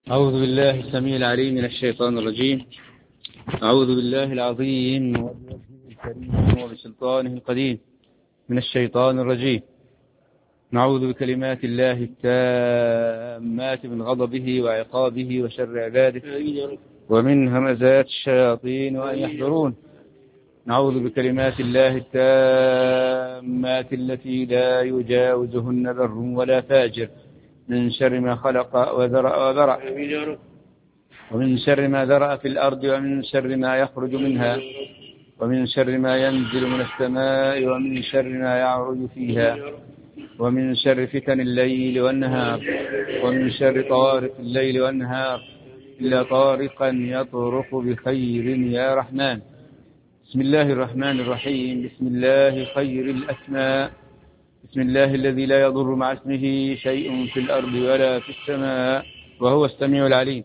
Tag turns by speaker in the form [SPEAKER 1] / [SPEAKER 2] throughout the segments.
[SPEAKER 1] أعوذ بالله السميع العليم من الشيطان الرجيم. أعوذ بالله العظيم وبوجهه الكريم وبسلطانه القديم من الشيطان الرجيم. نعوذ بكلمات الله التامات من غضبه وعقابه وشر عباده ومن همزات الشياطين وأن يحضرون. نعوذ بكلمات الله التامات التي لا يجاوزهن بر ولا فاجر من شر ما خلق وذرأ وبرأ، ومن شر ما ذرأ في الأرض، ومن شر ما يخرج منها، ومن شر ما ينزل من السماء، ومن شر ما يعرج فيها، ومن شر فتن الليل والنهار، ومن شر طوارق الليل والنهار إلا طارقا يطرق بخير يا رحمن. بسم الله الرحمن الرحيم. بسم الله خير الأسماء. بسم الله الذي لا يضر مع اسمه شيء في الأرض ولا في السماء وهو السميع العليم.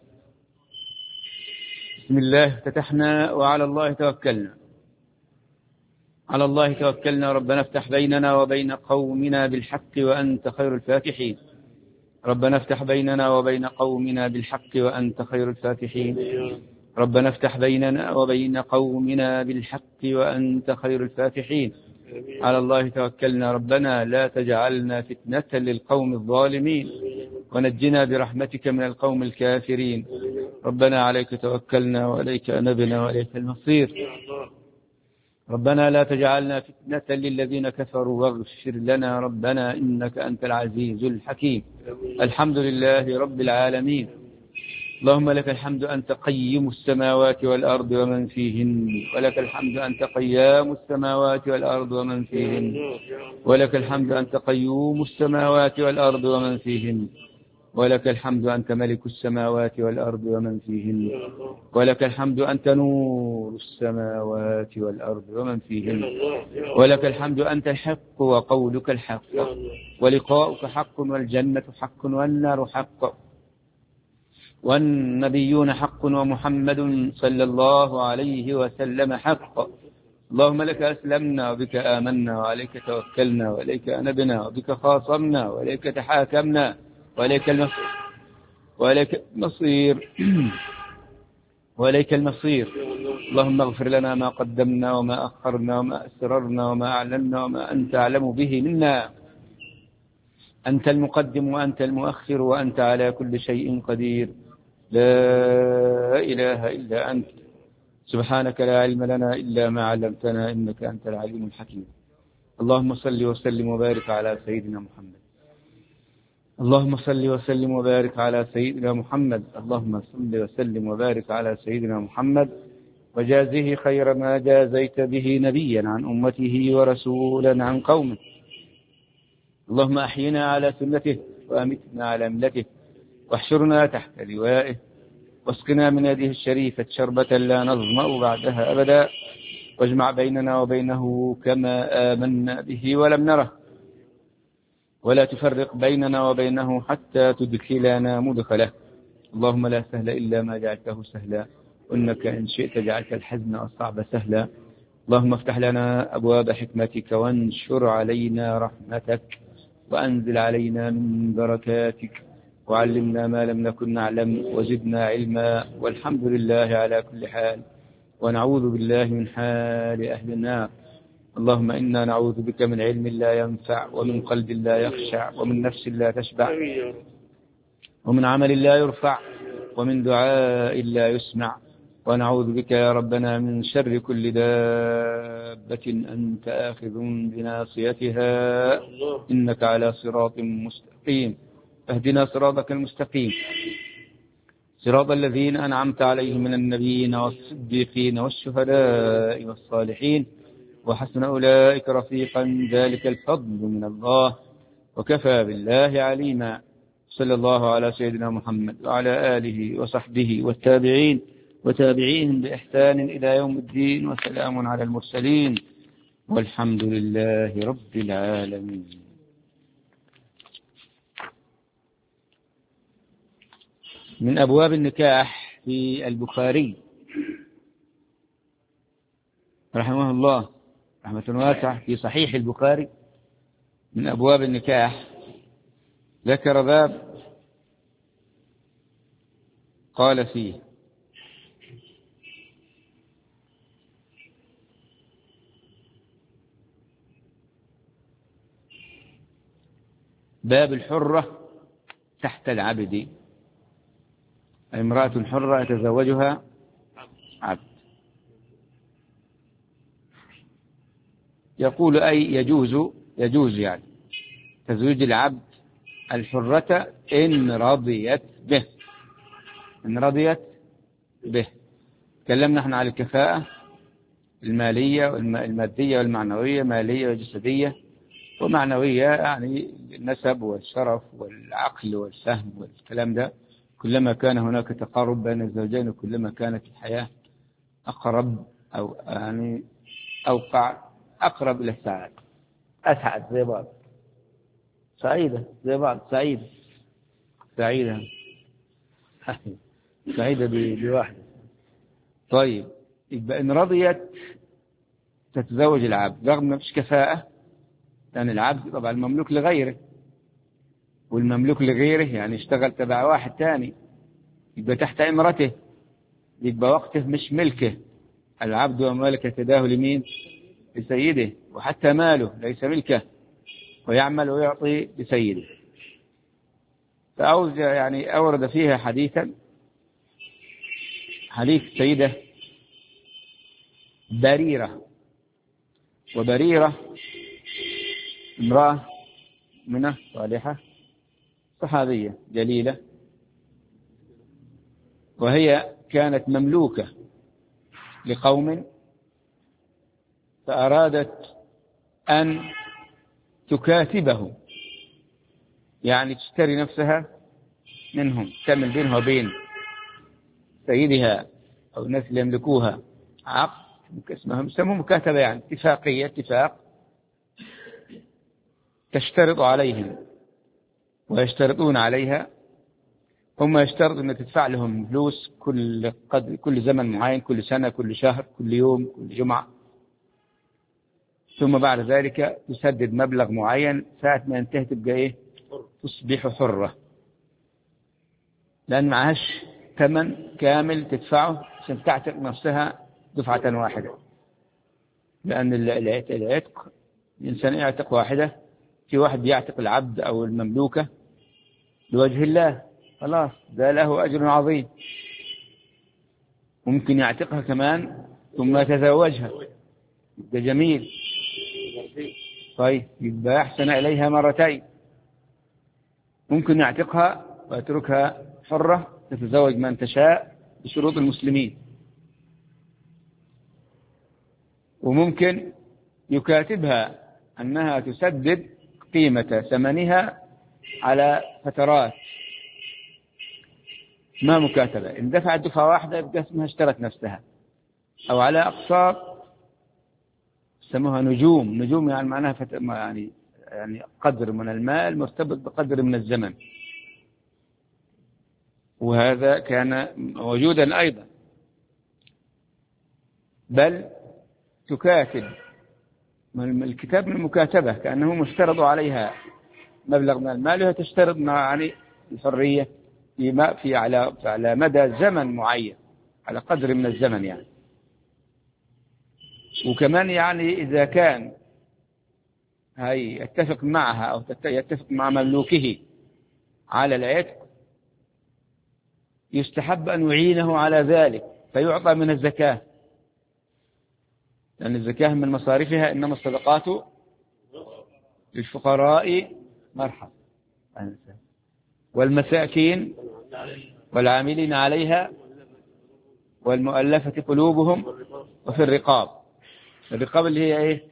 [SPEAKER 1] بسم الله افتتحنا وعلى الله توكلنا. على الله توكلنا. ربنا افتح بيننا وبين قومنا بالحق وأنت خير الفاتحين. ربنا افتح بيننا وبين قومنا بالحق وأنت خير الفاتحين. ربنا افتح بيننا وبين قومنا بالحق وأنت خير الفاتحين. على الله توكلنا. ربنا لا تجعلنا فتنة للقوم الظالمين ونجنا برحمتك من القوم الكافرين. ربنا عليك توكلنا وإليك أنبنا وإليك المصير. ربنا لا تجعلنا فتنة للذين كفروا واغفر لنا ربنا إنك أنت العزيز الحكيم. الحمد لله رب العالمين. اللهم لك الحمد أنت قيم السماوات والأرض ومن فيهن، ولك الحمد أنت قيام السماوات والأرض ومن فيهن، ولك الحمد أنت قيوم السماوات والأرض ومن فيهن، ولك الحمد أنت ملك السماوات والأرض ومن فيهن، ولك الحمد أنت نور السماوات والأرض ومن فيهن، ولك الحمد أنت الحق وقولك الحق ولقاؤك حق والجنة حق والنار حق والنبيون حق ومحمد صلى الله عليه وسلم حق. اللهم لك أسلمنا وبك آمنا وعليك توكلنا وإليك أنبنا وبك خاصمنا وإليك تحاكمنا وإليك المصير وإليك المصير. اللهم اغفر لنا ما قدمنا وما أخرنا وما أسررنا وما أعلنا وما أنت أعلم به منا. أنت المقدم وأنت المؤخر وأنت على كل شيء قدير. لا إله إلا أنت سبحانك لا علم لنا إلا ما علمتنا إنك أنت العليم الحكيم. اللهم صل وسلم وبارك على سيدنا محمد. اللهم صل وسلم وبارك على سيدنا محمد. اللهم صل وسلم وبارك على سيدنا محمد وجازه خير ما جازيت به نبيا عن أمته ورسولا عن قومه. اللهم أحينا على سنته وأمتنا على ملته واحشرنا تحت لوائه واسقنا من يده الشريفة شربة لا نظمأ بعدها أبدا واجمع بيننا وبينه كما آمنا به ولم نره ولا تفرق بيننا وبينه حتى تدخلنا مدخله. اللهم لا سهل إلا ما جعلته سهلا وإنك إن شئت جعلت الحزن والصعب سهلا. اللهم افتح لنا أبواب حكمتك وانشر علينا رحمتك وأنزل علينا من بركاتك وعلمنا ما لم نكن نعلم وزدنا علما والحمد لله على كل حال ونعوذ بالله من حال أهل النار. اللهم إنا نعوذ بك من علم لا ينفع ومن قلب لا يخشع ومن نفس لا تشبع ومن عمل لا يرفع ومن دعاء لا يسمع. ونعوذ بك يا ربنا من شر كل دابة أنت آخذ بناصيتها إنك على صراط مستقيم. اهدنا صراطك المستقيم صراط الذين أنعمت عليهم من النبيين والصديقين والشهداء والصالحين وحسن أولئك رفيقا ذلك الفضل من الله وكفى بالله عليما. صلى الله على سيدنا محمد وعلى آله وصحبه والتابعين وتابعيهم بإحسان إلى يوم الدين وسلام على المرسلين والحمد لله رب العالمين. من أبواب النكاح في البخاري رحمه الله رحمة واسعة في صحيح البخاري. من أبواب النكاح ذكر باب قال فيه: باب الحرة تحت العبد، امرأة حرة يتزوجها عبد. يقول أي يجوز يعني تزويج العبد الحرة إن رضيت به. إن رضيت به. تكلمنا احنا على الكفاءة المالية والمادية والمعنوية، مالية وجسدية ومعنوية، يعني النسب والشرف والعقل والفهم والكلام ده. كلما كان هناك تقارب بين الزوجين وكلما كانت الحياة أقرب أو يعني أوقع، أقرب إلى السعادة، أسعد زي بعض، سعيدة زي بعض، سعيدة سعيدة بواحدة. طيب، يبقى إن رضيت تتزوج العبد رغم ما فيش كفاءة، لأن العبد طبعا المملوك لغيره، والمملوك لغيره يعني اشتغل تبع واحد تاني، يبقى تحت إمرته، يبقى وقته مش ملكه. العبد وملك يداه لمين؟ لسيده. وحتى ماله ليس ملكه، ويعمل ويعطي لسيده. يعني أورد فيها حديثا، حديث سيدة بريرة. وبريرة امرأة منه صالحة صحابية جليلة، وهي كانت مملوكة لقوم، فأرادت أن تكاتبه، يعني تشتري نفسها منهم، تعمل بينها وبين سيدها أو الناس اللي يملكوها عقد اسمهم يسموه مكاتبة، يعني اتفاقية، اتفاق تشترط عليهم ويشترطون عليها. هم يشترطوا أن تدفع لهم فلوس كل زمن معين، كل سنة، كل شهر، كل يوم، كل جمعة، ثم بعد ذلك تسدد مبلغ معين، ساعة ما ينتهي تبقى إيه؟ تصبح حرة، لأن معهاش ثمن كامل تدفعه عشان تعتق نفسها دفعة واحدة. لأن العتق الإنسان يعتق واحدة، في واحد يعتق العبد أو المملوكة لوجه الله، خلاص ده له أجر عظيم. ممكن يعتقها كمان ثم يتزوجها، ده جميل. طيب يبقى أحسن إليها مرتين. ممكن يعتقها ويتركها حرة تتزوج من تشاء بشروط المسلمين. وممكن يكاتبها أنها تسدد قيمة ثمنها على فترات، ما مكاتبة. إن دفعت دفعة واحدة يبقى اسمها اشترت نفسها، أو على أقساط سموها نجوم يعني معناها يعني قدر من المال مرتبط بقدر من الزمن. وهذا كان موجودا أيضا. بل تكاتب من الكتاب من المكاتبة كأنه مشترط عليها مبلغ من المال، وهي تشترط يعني الحرية على مدى زمن معين، على قدر من الزمن يعني. وكمان يعني إذا كان هاي يتفق معها أو يتفق مع مملوكه على العتق، يستحب أن يعينه على ذلك فيعطى من الزكاة، لأن الزكاة من مصارفها إنما الصدقات للفقراء مرحبا والمساكين والعاملين عليها والمؤلفة قلوبهم وفي الرقاب. الرقاب اللي هي إيه؟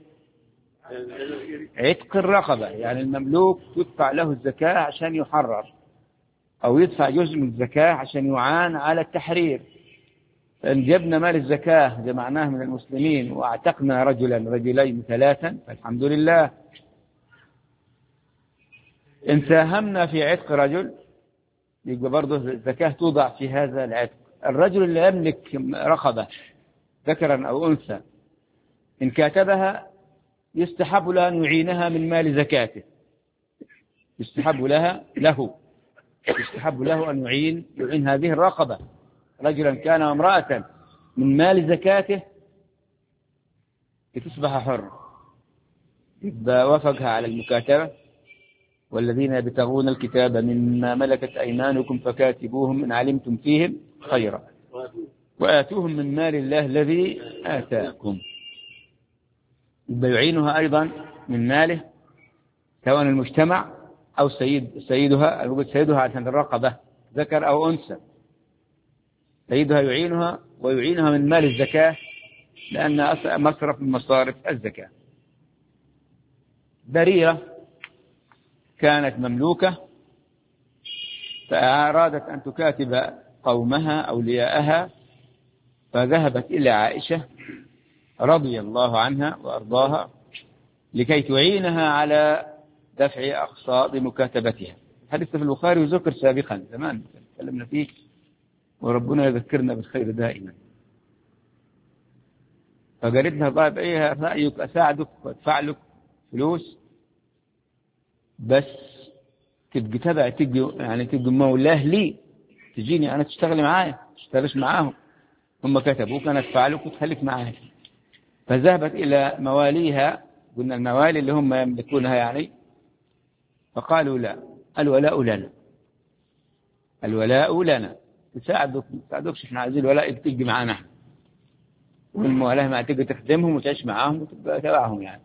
[SPEAKER 1] عتق الرقبة، يعني المملوك يدفع له الزكاة عشان يحرر، أو يدفع جزء من الزكاة عشان يعان على التحرير. فإن جبنا مال الزكاة جمعناه من المسلمين واعتقنا رجلين ثلاثا فالحمد لله. إن ساهمنا في عتق رجل يبقى برضه الزكاة توضع في هذا العتق. الرجل اللي يملك رقبة ذكرا أو أنثى إن كاتبها يستحب له أن يعينها من مال زكاته، يستحب له يستحب له أن يعين هذه الرقبة، رجلا كان امرأة، من مال زكاته لتصبح حر، يبقى وافقها على المكاتبة. والذين يبتغون الكتاب مما ملكت أيمانكم فكاتبوهم إن علمتم فيهم خيرا وآتوهم من مال الله الذي آتاكم. يبقى يعينها أيضا من ماله، سواء المجتمع أو سيدها عشان الرقبة ذكر أو أنثى، سيدها ويعينها من مال الزكاة، لأنها مصرف من مصارف الزكاة. بريرة كانت مملوكة فأرادت أن تكاتب قومها أولياءها، فذهبت إلى عائشة رضي الله عنها وأرضاها لكي تعينها على دفع أقساط مكاتبتها. حديث في البخاري وذكر سابقا زمان تكلمنا فيه، وربنا يذكرنا بالخير دائما. فقالت لها طيب ايه رأيك أساعدك وادفع لك فلوس، بس تبقى تبع تبقى مولاه لي، تجيني أنا تشتغلي معايا، تشتغلش معاهم، هم كتبوك أنا أدفع لك وتخليك معايا. فذهبت إلى مواليها، قلنا الموالي اللي هم يملكونها يعني، فقالوا لا، الولاء لنا، الولاء لنا، تساعدوكش، احنا عايزين الولاء تيجي معانا احنا، والموالاه ما تيجي تخدمهم وتعيش معاهم وتبقى تبعهم يعني.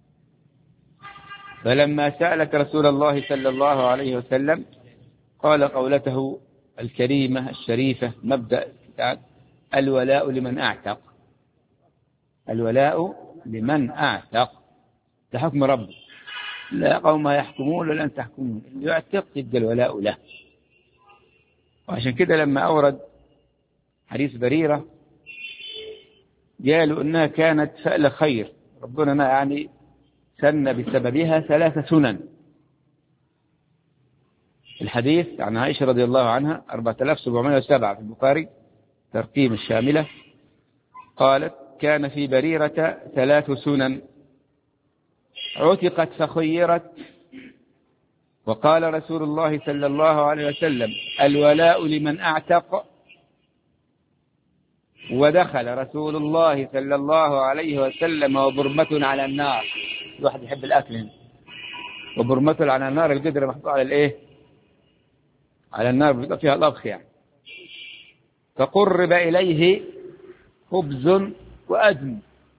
[SPEAKER 1] فلما سألت رسول الله صلى الله عليه وسلم قال قولته الكريمة الشريفة مبدأ الولاء لمن أعتق، الولاء لمن أعتق، ده حكم ربي، لا قوم يحكمون ولا أن تحكمون، اللي يعتق يبقى الولاء له. وعشان كده لما أورد حديث بريرة قالوا إنها كانت فعل خير، ربنا يعني سن بسببها 3 سنن. الحديث عن عائشة رضي الله عنها 4707 في البخاري ترتيب الشاملة، قالت كان في بريرة 3 سنن: عتقت فخيرت، وقال رسول الله صلى الله عليه وسلم الولاء لمن أعتق، ودخل رسول الله صلى الله عليه وسلم وبرمة على النار. الواحد يحب الأكل هنا، وبرمة على النار، القدر محطوط على الإيه؟ على النار بيبقى فيها الأبخ يعني. فقرب إليه خبز وأدم،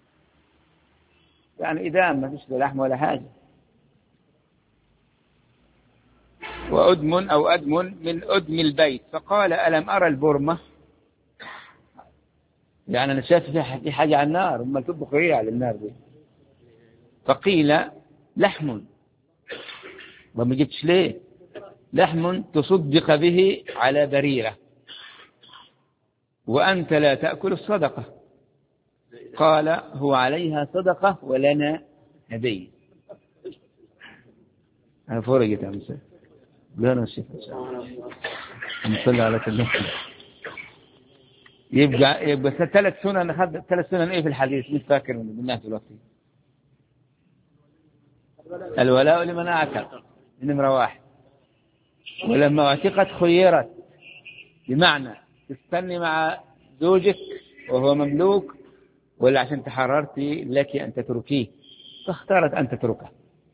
[SPEAKER 1] يعني إدام ما فيش لحم ولا حاجة، وأدم أو أدم من أدم البيت. فقال ألم أرى البرمة؟ يعني أنا شايف في حاجة على النار، أما تطبخ إيه على النار دي؟ فقيل لحم، وما جبتش ليه؟ لحم تصدق به على بريرة وأنت لا تأكل الصدقة. قال هو عليها صدقة ولنا هدية. أنا فرقت يا مساء لا نشيف نصلي على كلمة. يبقى 3 سنن، أخذ 3 سنن إيه في الحديث؟ مش فاكر من الناس دلوقتي. الولاء لمن أعتق نمرة 1، ولما اعتقت خيرت، بمعنى تستني مع زوجك وهو مملوك ولا عشان تحررتي لك أن تتركيه، فاختارت أن تتركه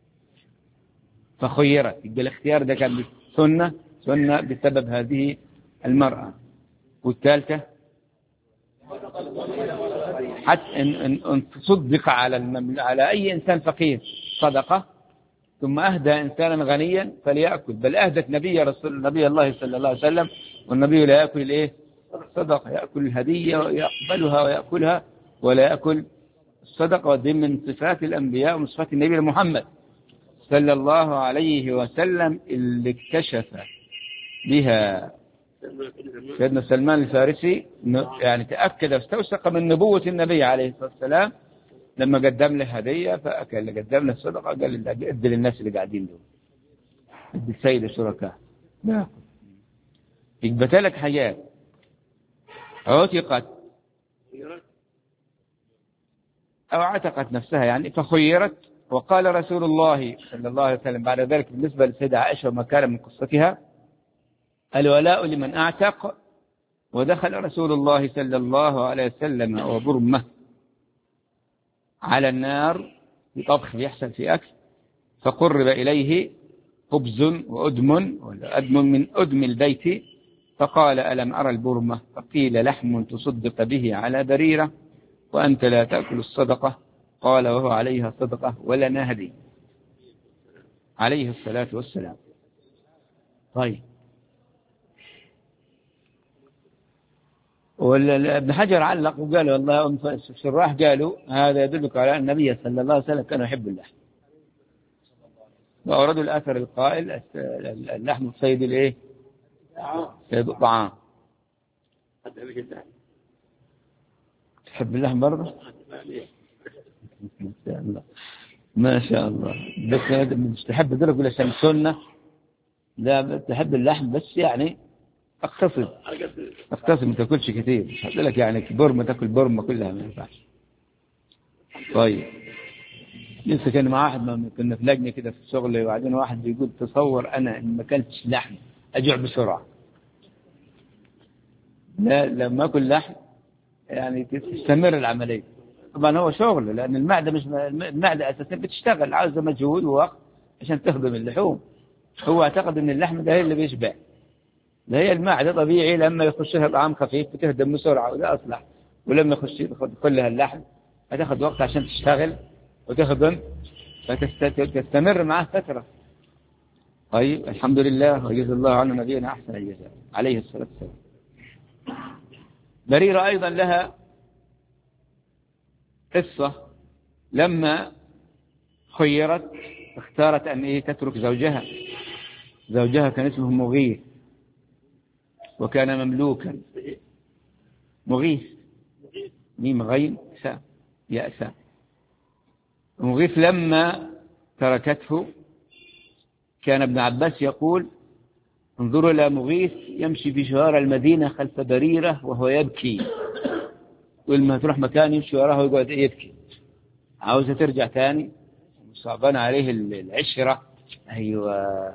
[SPEAKER 1] فخيرت. يبقى الاختيار ده كان سنة بسبب هذه المرأة. والثالثة حتى أن تصدق على أي إنسان فقير صدقة، ثم أهدى إنسانا غنيا فليأكل، بل أهدت نبي الله صلى الله عليه وسلم، والنبي لا يأكل الإيه؟ الصدقة، يأكل الهدية ويقبلها ويأكلها ولا يأكل الصدقة. ودي من صفات الأنبياء ومن صفات النبي محمد صلى الله عليه وسلم اللي اكتشف بها سيدنا سلمان الفارسي، يعني تأكد واستوثق من نبوة النبي عليه الصلاة والسلام لما قدم له هدية فأكل، قدم له الصدقة قال ادي للناس اللي قاعدين دول، ادي السيد الشركاء. يبقى 3 حاجات: عتقت أو عتقت نفسها يعني فخيرت. وقال رسول الله صلى الله عليه وسلم بعد ذلك بالنسبة للسيدة عائشة وما كان من قصتها: الولاء لمن أعتق. ودخل رسول الله صلى الله عليه وسلم وبرمة على النار في طبخ يحصل في أكل، فقرب إليه خبز وأدم من أدم البيت، فقال ألم أرى البرمة؟ فقيل لحم تصدق به على بريرة وأنت لا تأكل الصدقة. قال وهو عليها صدقة ولنا هدي، عليه الصلاة والسلام. طيب، ابن حجر علق وقال والله الشراح قالوا هذا يدلك على أن النبي صلى الله عليه وسلم كان يحب اللحم، وأوردوا الأثر القائل اللحم الصيد الإيه؟ صيد الطعام. تحب اللحم برضه؟ ما شاء الله ما شاء الله. بس مش تحب ذلك ولا عشان السنة؟ لا تحب اللحم بس يعني اقتصد ما تاكلش كثير. مش هقول لك يعني برمة تاكل برمة كلها، ما ينفعش. طيب، لسه كان مع واحد كنا في لجنة كده في الشغل، وبعدين واحد بيقول تصور أنا إن ما أكلتش لحم أجوع بسرعة. لا لما أكل لحم يعني تستمر العملية. طبعا هو شغل، لأن المعدة مش المعدة أساسا بتشتغل، عاوزة مجهود ووقت عشان تخدم اللحوم. هو اعتقد إن اللحم ده هي اللي بيشبع، ده هي المعدة طبيعي لما يخش لها طعام خفيف بتهدم بسرعة وده أصلح، ولما يخش كلها اللحم هتاخد وقت عشان تشتغل وتخدم فتستمر معه فترة. طيب الحمد لله، وجزا الله عنا نبينا أحسن الجزاء عليه الصلاة والسلام. بريرة أيضا لها قصة، لما خيرت اختارت أن تترك زوجها. زوجها كان اسمه مغيث وكان مملوكا. مغيث ميم غين ساء يأسى. مغيث لما تركته كان ابن عباس يقول انظروا إلى مغيث يمشي في شوارع المدينة خلف بريرة وهو يبكي، ولما تروح مكان يمشي وراه ويقعد يبكي، عاوزة ترجع تاني، صعبان عليه العشرة. أيوة،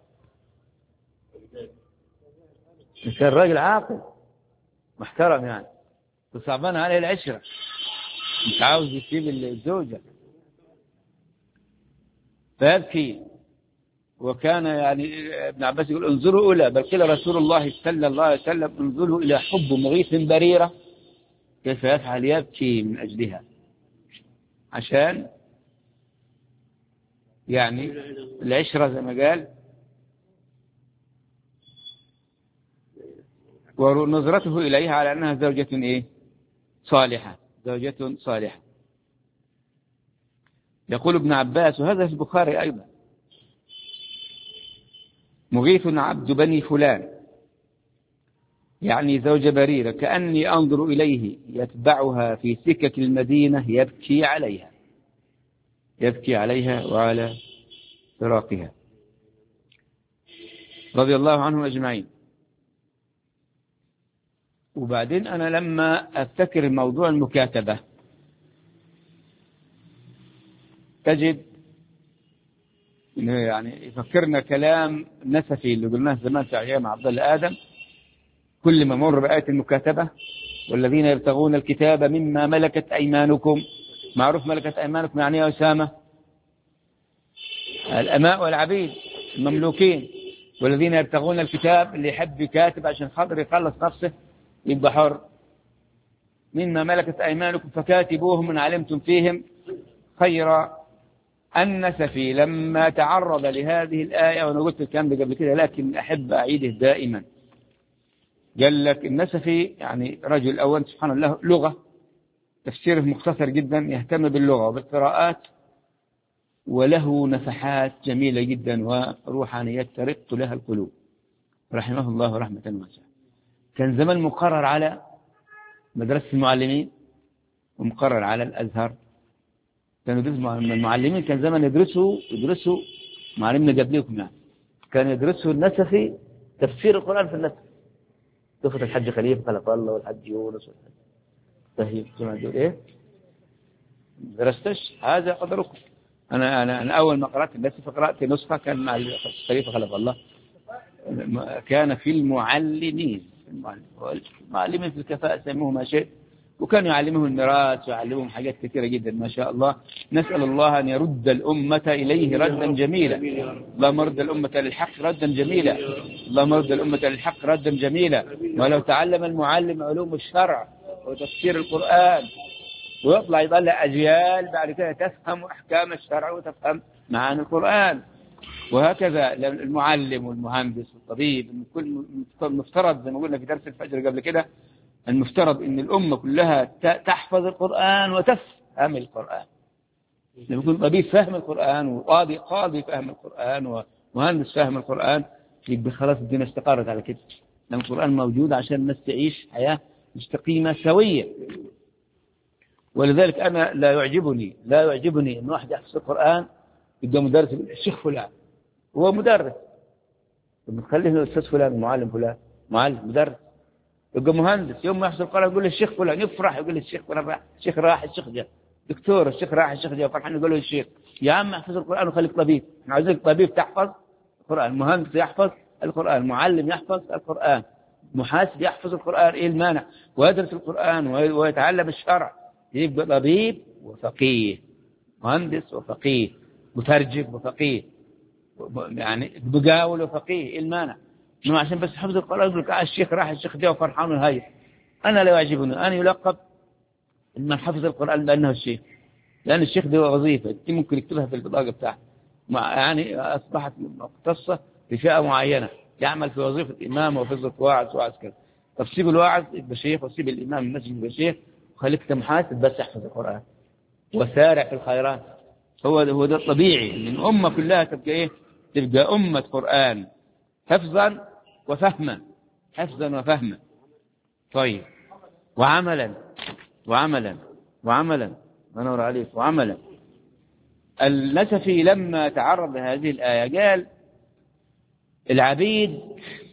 [SPEAKER 1] كان راجل عاقل محترم يعني، صعبان عليه العشرة، مش عاوز يسيب الزوجة فيبكي. وكان يعني ابن عباس يقول انظروا إلى، بل قيل رسول الله صلى الله عليه وسلم انظروا إلى حب مغيث بريرة كيف يفعل، يبكي من أجلها، عشان يعني العشرة زي ما قال. ونظرته إليها على أنها زوجة إيه؟ صالحة، زوجة صالحة. يقول ابن عباس وهذا في البخاري أيضا مغيث عبد بني فلان، يعني زوج بريرة، كأني أنظر إليه يتبعها في سكك المدينة يبكي عليها، يبكي عليها وعلى فراقها رضي الله عنهم أجمعين. وبعدين أنا لما أفتكر موضوع المكاتبة تجد يعني يفكرنا كلام نسفي اللي قلناه زمان في أيام عبد الله آدم، كل ما مر بآية المكاتبة والذين يبتغون الكتاب مما ملكت أيمانكم. معروف ملكت أيمانكم يعني يا أسامة؟ الأماء والعبيد المملوكين. والذين يبتغون الكتاب اللي يحب يكاتب عشان خاطر يخلص نفسه يبقى حر. مما ملكت أيمانكم فكاتبوهم إن علمتم فيهم خيرا. النسفي لما تعرض لهذه الآية، وأنا قلت الكلام ده قبل كده لكن أحب أعيده دائما، قال لك النسفي يعني رجل أول سبحان الله لغة، تفسيره مختصر جدا، يهتم باللغة وبالقراءات، وله نفحات جميلة جدا وروحانيات ترق لها القلوب رحمه الله رحمة واسعة. كان زمان مقرر على مدرسة المعلمين ومقرر على الأزهر، كانوا يدرسوا المعلمين، كان زمان يدرسوا معلمنا قبليكم يعني، كان يدرسوا النسفي تفسير القرآن في النسف، قصة الحج خليفة خلق الله والحج يونس طيب كما تقول ايه درستش هذا قدركم. أنا أول ما قرأت النسف قرأت نسخة كان مع خليفة خلق الله كان في المعلمين في الكفاءة سموه ما شئت، وكانوا يعلمهم الميراث ويعلمهم حاجات كثيرة جدا ما شاء الله. نسأل الله أن يرد الأمة إليه ردا جميلا. اللهم رد الأمة للحق ردا جميلا. اللهم رد الأمة للحق ردا جميلا. ولو تعلم المعلم علوم الشرع وتفسير القرآن ويطلع يطلع أجيال بعد كده تفهم أحكام الشرع وتفهم معاني القرآن. وهكذا المعلم والمهندس والطبيب، كل مفترض زي ما قلنا في درس الفجر قبل كده، المفترض ان الأمة كلها تحفظ القرآن وتفهم القرآن. لما يكون طبيب فهم القرآن وقاضي فهم القرآن ومهندس فهم القرآن، يبقى خلاص الدنيا استقرت على كده. لأن القرآن موجود عشان الناس تعيش حياة مستقيمة سوية. ولذلك أنا لا يعجبني أن واحد يحفظ القرآن يبقى مدرس الشيخ فلان، هو مدرس، بنخليه الأستاذ فلان، المعلم فلان، معلم مدرس. يبقى مهندس يوم ما يحصل القرآن يقول الشيخ فلان، يفرح يقول الشيخ فلان راح، الشيخ راح، الشيخ جاء. دكتور الشيخ راح، الشيخ جاء، فرحان يقول له الشيخ. يا عم احفظ القرآن وخليك طبيب، احنا عايزينك طبيب تحفظ القرآن، مهندس يحفظ القرآن، معلم يحفظ القرآن، محاسب يحفظ القرآن. ايه المانع؟ ويدرس القرآن ويتعلم الشرع، يبقى طبيب وفقيه، مهندس وفقيه، مترجم وفقيه، يعني بقاول وفقيه. ايه المانع؟ انه عشان بس حفظ القرآن يقول لك الشيخ راح، الشيخ جاء وفرحان وهاي. انا لا يعجبني ان يلقب من حفظ القرآن بأنه الشيخ، لأن الشيخ دي وظيفة أنت ممكن يكتبها في البطاقة بتاعه، يعني أصبحت مختصة بفئة معينة، يعمل في وظيفة إمام وفظة واعظ كذا. طب سيب الواعظ يبقى شيخ، وسيب الإمام المسجد يبقى شيخ، وخليك محاسب بس يحفظ القرآن وسارع في الخيرات. هو ده الطبيعي، إن الأمة كلها تبقى إيه؟ تبقى أمة قرآن حفظا وفهما، حفظا وفهما. طيب وعملا منور عليك. وعملا. النسفي لما تعرض لهذه الآية قال العبيد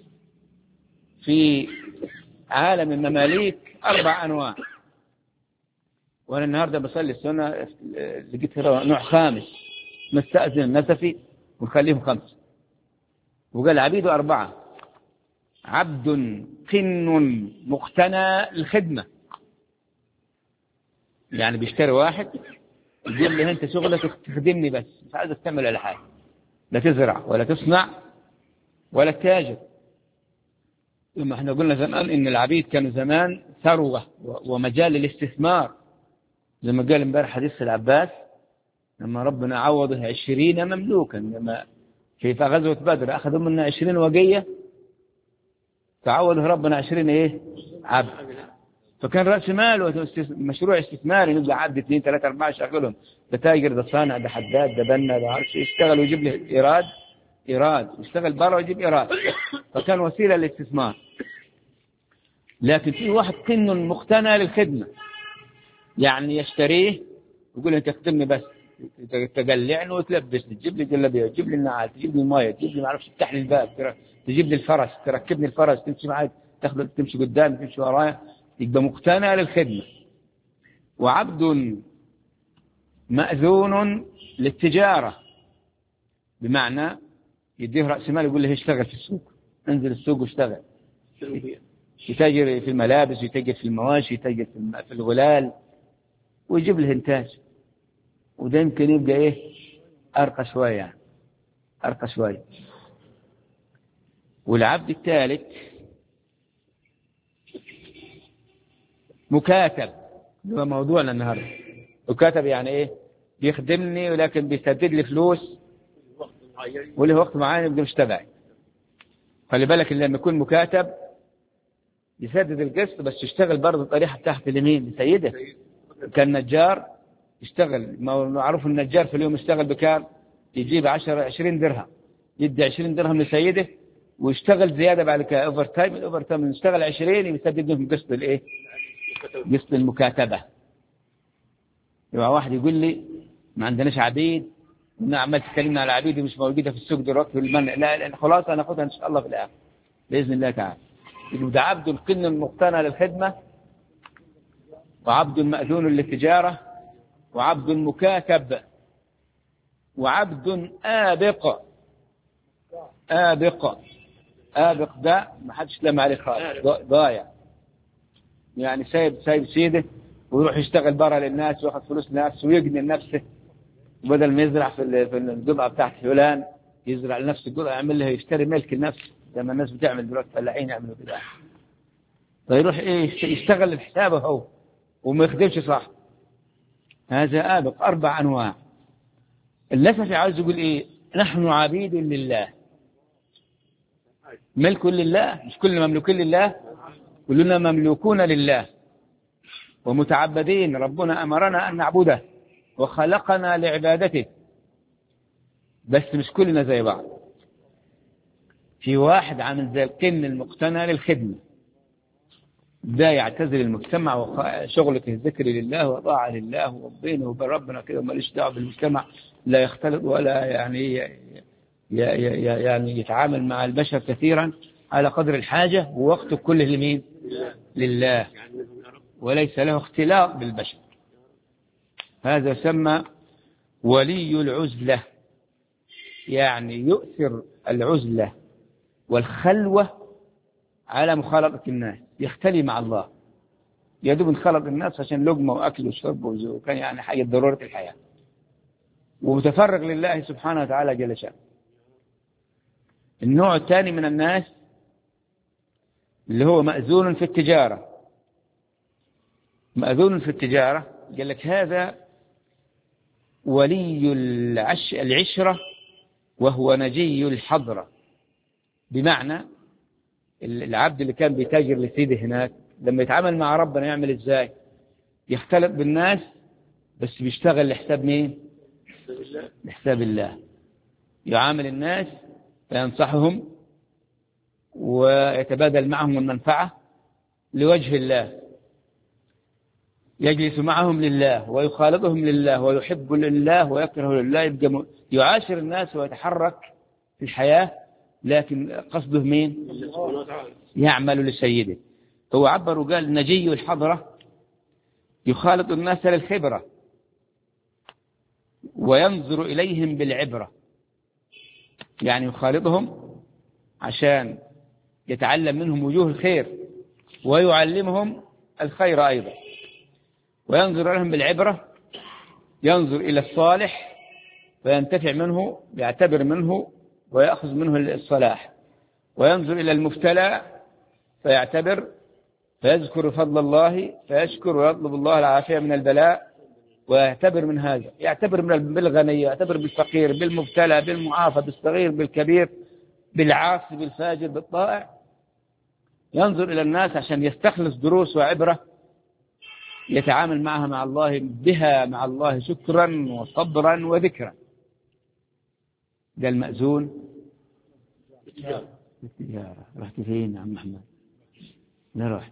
[SPEAKER 1] في عالم المماليك 4 أنواع، وأنا النهاردة بصلي السنة لقيت نوع خامس، نستأذن النسفي ونخليهم 5. وقال عبيده 4: عبد قن مقتنى للخدمة، يعني بيشتري واحد يقول لي انت شغلك تخدمني بس، مش عايز تعمل ولا حاجه، لا تزرع ولا تصنع ولا تتاجر. لما احنا قلنا زمان ان العبيد كانوا زمان ثروه ومجال للاستثمار، زي ما قال امبارح حديث العباس لما ربنا عوضه 20 مملوكا، لما في غزوه بدر اخذوا منا 20 وقيه، تعوضه ربنا 20 ايه؟ عبد. فكان رأس مال مشروع استثماري، نبقى عبد 2 3 4 شغلهم، ده تاجر، ده صانع، ده حداد، ده بنا، ده عرش، يشتغل ويجيب له إيراد، يشتغل برا ويجيب إيراد، فكان وسيلة للاستثمار. لكن في واحد قن مقتنى للخدمة، يعني يشتريه ويقول انت تخدمني بس، تقلعني وتلبسني، تجيب لي جلابيه، تجيب لي النعال، تجيب لي المايه، تجيب لي ما اعرفش تفتح لي الباب، تجيب لي الفرس، تركبني الفرس، تمشي معي، تاخذ تمشي قدامي، تمشي ورايا، يبقى مقتنى للخدمة. وعبد مأذون للتجارة، بمعنى يديه رأس مال يقول له اشتغل في السوق، انزل السوق واشتغل، يتاجر في الملابس، يتاجر في المواشي، يتاجر في الغلال، ويجيب له إنتاج. وده يمكن يبقى إيه؟ أرقى شوية يعني. أرقى شوية. والعبد الثالث مكاتب، هو موضوعنا النهاردة. مكاتب يعني إيه؟ بيخدمني ولكن بيسدد لي فلوس وله وقت معين يبقى مش تبعي. خلي بالك لما يكون مكاتب يسدد القسط بس يشتغل برضه الطريحة تحت اليمين لسيده. كان نجار يشتغل، معروف النجار في اليوم يشتغل بكام؟ يجيب 20 درهم، يدي 20 درهم لسيده ويشتغل زيادة بعد كده اوفر تايم. الاوفر تايم يشتغل 20 يسدد لهم قسط الايه؟ قسط المكاتبة. يبقى واحد يقول لي ما عندناش عبيد، عمال تكلمنا على عبيد مش موجودة في السوق دلوقتي في المنع، لا خلاص انا اخذها ان شاء الله في الاخر باذن الله تعالى. يبقى ده عبد قن مقتنى للخدمة، وعبد مأذون للتجارة، وعبد مكاتب، وعبد آبق. آبق ده ما حدش لم عليه خالص، ضايع يعني، سايب سيده ويروح يشتغل برا للناس وياخذ فلوس الناس ويجني نفسه، وبدل ما يزرع في القطعة بتاعت فلان يزرع لنفس القطعة، يعمل لها يشتري ملك لنفسه زي ما الناس بتعمل دلوقتي، فلاحين يعملوا كده. فيروح يشتغل لحسابه هو وما يخدمش صح. هذا آبق. 4 أنواع. النسفي عاوز يقول إيه؟ نحن عبيد لله، ملك لله، مش كلنا مملوكين لله، كلنا مملوكون لله ومتعبدين. ربنا أمرنا أن نعبده وخلقنا لعبادته، بس مش كلنا زي بعض. في واحد عامل زي القن المقتنع للخدمة، ده يعتزل المجتمع وشغلة الذكر لله وطاعة لله وبينه وبين ربنا كده، ماليش دعوه بالمجتمع، لا يختلط ولا يعني يتعامل مع البشر كثيرا على قدر الحاجة، ووقته كله لمين؟ لله، وليس له اختلاط بالبشر. هذا يسمى ولي العزلة، يعني يؤثر العزلة والخلوة على مخالطة الناس، يختلي مع الله، يدوب خلق الناس عشان لقمة وأكل وشرب وكان يعني حاجة ضرورة الحياة، ومتفرغ لله سبحانه وتعالى جل شأنه. النوع الثاني من الناس اللي هو مأذون في التجارة. مأذون في التجارة قال لك هذا ولي العشرة وهو نجي الحضرة، بمعنى العبد اللي كان بيتاجر لسيده هناك لما يتعامل مع ربنا يعمل ازاي؟ يختلط بالناس بس بيشتغل لحساب مين؟ لحساب الله. يعامل الناس وينصحهم ويتبادل معهم المنفعة لوجه الله، يجلس معهم لله ويخالطهم لله ويحب لله ويكره لله، يبقى يعاشر الناس ويتحرك في الحياة، لكن قصده مين؟ يعمل لسيده. هو عبر وقال نجي الحضرة يخالط الناس للخبرة وينظر إليهم بالعبرة، يعني يخالطهم عشان يتعلم منهم وجوه الخير ويعلمهم الخير أيضا، وينظر لهم بالعبرة، ينظر إلى الصالح وينتفع منه، يعتبر منه ويأخذ منه الصلاح، وينظر إلى المبتلى فيعتبر فيذكر فضل الله فيشكر ويطلب الله العافية من البلاء ويعتبر من هذا، يعتبر بالغني، يعتبر بالفقير، بالمبتلى، بالمعافى، بالصغير، بالكبير، بالعاصي، بالفاجر، بالطائع. ينظر إلى الناس عشان يستخلص دروس وعبرة يتعامل معها مع الله بها مع الله شكرا وصبرا وذكرا. ده المأذون بالتجارة. رحت فين يا عم محمد؟ لا رحت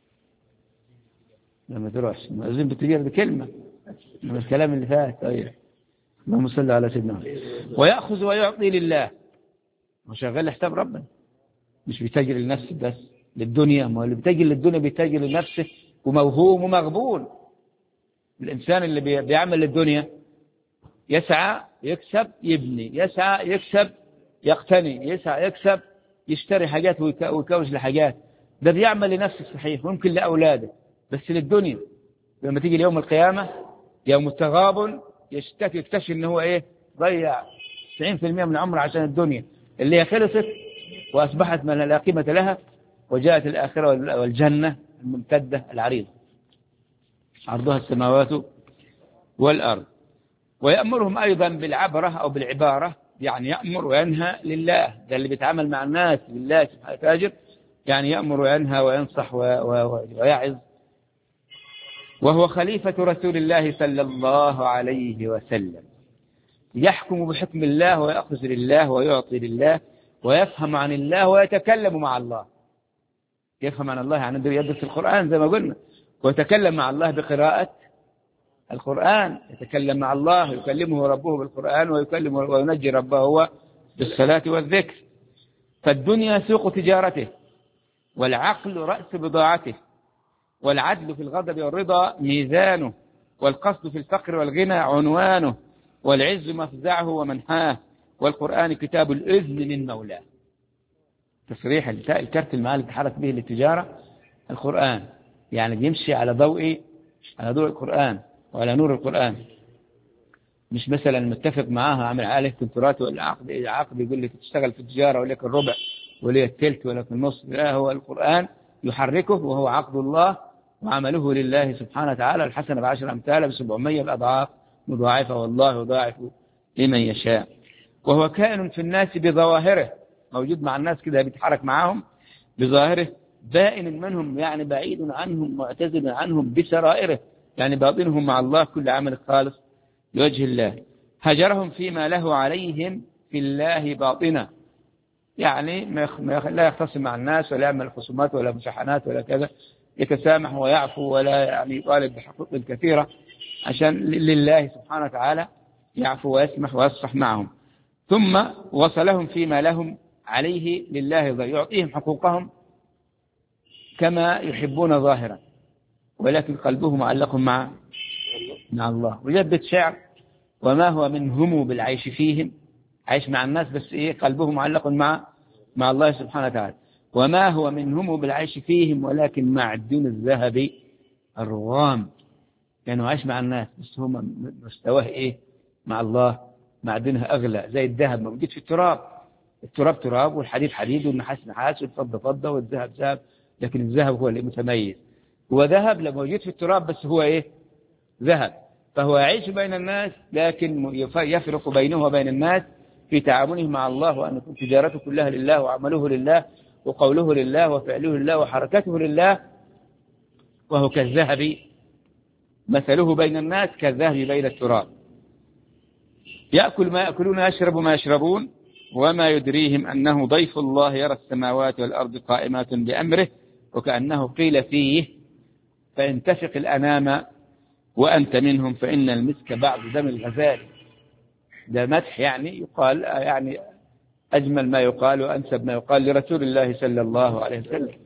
[SPEAKER 1] لما تروحش. المأذون بالتجارة دي كلمة من الكلام اللي فات. طيب اللهم صل على سيدنا. ويأخذ ويعطي لله، وشغال حساب ربنا، مش بيتاجر لنفسه بس للدنيا. ما اللي بيتاجر للدنيا بيتاجر لنفسه وموهوم ومغبون. الإنسان اللي بيعمل للدنيا يسعى يكسب يبني، يسعى يكسب يقتني، يسعى يكسب يشتري حاجات ويكوش لحاجات. ده بيعمل لنفسه صحيح، ممكن لأولاده، بس للدنيا. لما تيجي اليوم القيامة يوم التغابن يكتشف ان هو ايه؟ ضيع 90% من عمره عشان الدنيا اللي هي خلصت واصبحت ما لا قيمة لها، وجاءت الآخرة والجنة الممتدة العريضة عرضها السماوات والأرض. ويأمرهم أيضا بالعبرة أو بالعبارة، يعني يأمر وينهى لله. ده اللي بيتعامل مع الناس لله سبحانه وتعالى، يعني يأمر وينهى وينصح ويعظ. وهو خليفة رسول الله صلى الله عليه وسلم، يحكم بحكم الله ويأخذ لله ويعطي لله ويفهم عن الله ويتكلم مع الله. يفهم عن الله يعني يدرس القرآن زي ما قلنا، ويتكلم مع الله بقراءة القرآن، يتكلم مع الله، يكلمه ربه بالقرآن ويكلمه وينجي ربه هو بالصلاة والذكر. فالدنيا سوق تجارته، والعقل رأس بضاعته، والعدل في الغضب والرضا ميزانه، والقصد في الفقر والغنى عنوانه، والعز مفزعه ومنحاه، والقرآن كتاب الإذن من مولاه. تصريح الكرت المال اللي تحرك به للتجارة القرآن، يعني بيمشي على ضوء القرآن وعلى نور القرآن. مش مثلا متفق معاها عامل عليه كنترات ولا عقد يقول لك تشتغل في التجارة ولك الربع ولك الثلث ولك النصف. لا، هو القرآن يحركه، وهو عقد الله وعمله لله سبحانه وتعالى. الحسنة ب10 أمثالها ب700 بأضعاف مضاعفة، والله يضاعف لمن يشاء. وهو كائن في الناس بظواهره، موجود مع الناس كده، بيتحرك معهم بظاهره. بائن منهم يعني بعيد عنهم، معتزل عنهم بسرائره، يعني باطنهم مع الله كل عمل خالص لوجه الله. هجرهم فيما له عليهم في الله باطنا، يعني لا يختصم مع الناس ولا يعمل خصومات ولا مشاحنات ولا كذا، يتسامح ويعفو ولا يعني يطالب بحقوق كثيرة عشان لله سبحانه وتعالى يعفو ويسمح ويصفح معهم. ثم وصلهم فيما لهم عليه لله، يعطيهم حقوقهم كما يحبون ظاهرا، ولكن قلبه معلق مع الله. وجدد شعر: وما هو منهم بالعيش فيهم، عيش مع الناس بس إيه، قلبه معلق مع الله سبحانه وتعالى. وما هو منهم بالعيش فيهم ولكن معدن الذهب الروام، يعني عايش مع الناس بس هم مستواه إيه مع الله، معدنها أغلى زي الذهب موجود في التراب. التراب تراب والحديد حديد والنحاس نحاس والفضة فضة والذهب ذهب، لكن الذهب هو اللي متميز. هو ذهب لما موجود في التراب بس هو إيه، ذهب. فهو يعيش بين الناس لكن يفرق بينه وبين الناس في تعامله مع الله، وأن يكون تجارته كلها لله وعمله لله وقوله لله وفعله لله وحركته لله. وهو كالذهب مثله بين الناس كالذهب بين التراب، يأكل ما يأكلون ويشرب ما يشربون، وما يدريهم أنه ضيف الله يرى السماوات والأرض قائمات بأمره، وكأنه قيل فيه: فإن تفق الأنام وأنت منهم فإن المسك بعد دم الغزال. ده مدح، يعني يقال يعني أجمل ما يقال وأنسب ما يقال لرسول الله صلى الله عليه وسلم.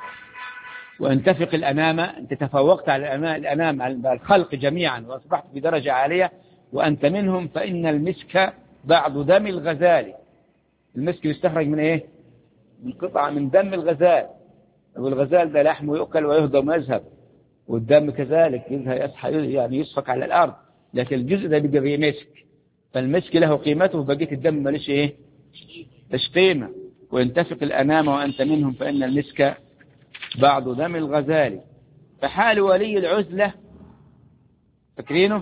[SPEAKER 1] وأن تفق الأنام، أنت تفوقت على الأنام على الخلق جميعا وأصبحت بدرجة عالية، وأنت منهم فإن المسك بعض دم الغزال. المسك يستخرج من إيه؟ من قطعة من دم الغزال، والغزال ده لحمه يؤكل ويهضم ويذهب، والدم كذلك يصحى يعني يسفك على الأرض، لكن الجزء ده بيبقى فيه مسك، فالمسك له قيمته وبقية الدم ماليش إيه؟ مش قيمة. وإن تفق الأنام وأنت منهم فإن المسك بعض دم الغزال. فحال ولي العزلة، فاكرينه؟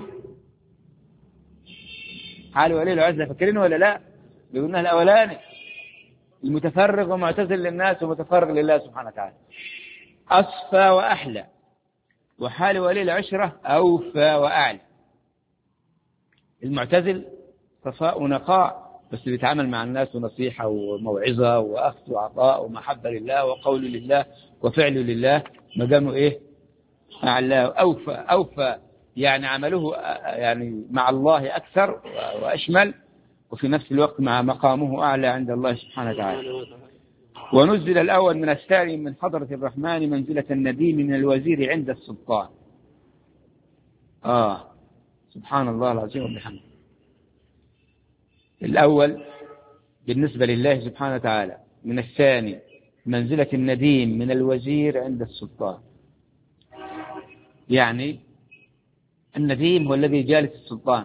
[SPEAKER 1] حال ولي العزلة فاكرينه ولا لا؟ بيقولنا الأولاني المتفرغ ومعتزل للناس ومتفرغ لله سبحانه وتعالى، أصفى وأحلى. وحال ولي العشرة أوفى وأعلى. المعتزل صفاء ونقاء بس بيتعامل مع الناس ونصيحة وموعظة وأخذ وعطاء ومحبة لله وقول لله وفعل لله، مقامه إيه؟ أعلى. أوفى يعني عمله يعني مع الله أكثر وأشمل، وفي نفس الوقت مع مقامه أعلى عند الله سبحانه وتعالى. ونزل الأول من الثاني من حضرة الرحمن منزلة النديم من الوزير عند السلطان. سبحان الله العظيم وبحمده. الأول بالنسبة لله سبحانه وتعالى، من الثاني منزلة النديم من الوزير عند السلطان. يعني النديم هو الذي جالس السلطان